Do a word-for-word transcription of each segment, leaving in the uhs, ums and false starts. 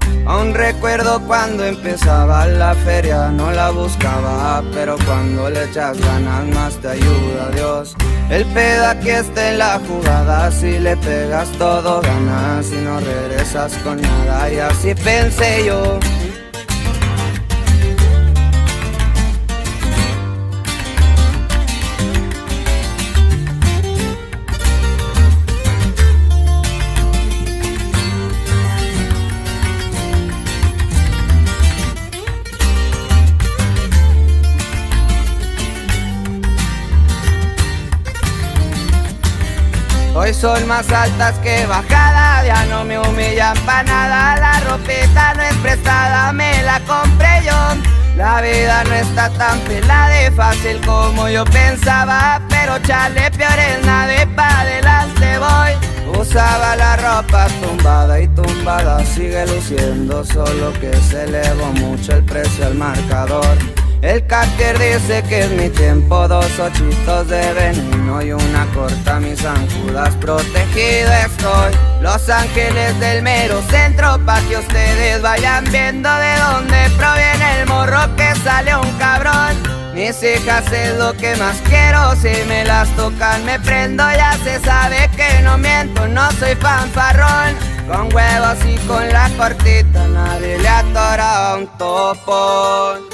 Aún recuerdo cuando empezaba la feria, no la buscaba, pero cuando le echas ganas más te ayuda Dios. El pedo aquí está en la jugada, si le pegas todo ganas y no regresas con nada, y así pensé yo. Hoy son más altas que bajada, ya no me humillan pa' nada. La ropita no es prestada, me la compré yo. La vida no está tan pelada de fácil como yo pensaba, pero chale, peor es nada y pa' adelante voy. Usaba la ropa tumbada y tumbada sigue luciendo, solo que se elevó mucho el precio al marcador. El cáter dice que es mi tiempo, dos ochitos de veneno y una corta, mis zancudas, protegido estoy. Los ángeles del mero centro, pa' que ustedes vayan viendo de dónde proviene el morro que sale un cabrón. Mis hijas es lo que más quiero, si me las tocan me prendo, ya se sabe que no miento, no soy fanfarrón. Con huevos y con la cortita nadie le atora un topón.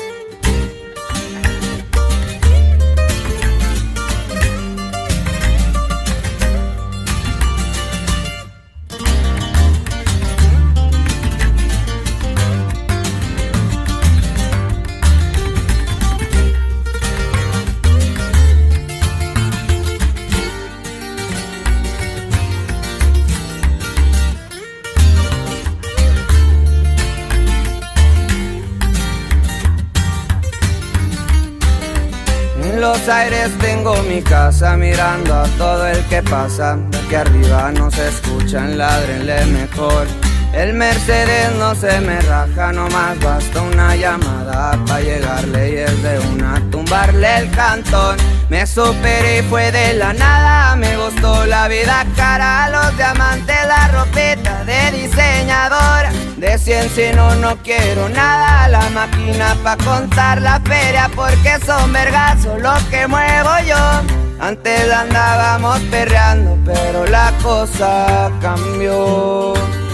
En los aires tengo mi casa, mirando a todo el que pasa. De aquí arriba no se escuchan, ládrenle mejor. El Mercedes no se me raja, nomás basta una llamada pa' llegarle y es de una tumbarle el cantón. Me superé y fue de la nada, me gustó la vida cara, los diamantes, la ropita de diseñadora. De cien si no, no quiero nada, la máquina pa' contar la feria, porque son vergazos lo que muevo yo. Antes andábamos perreando, pero la cosa cambió.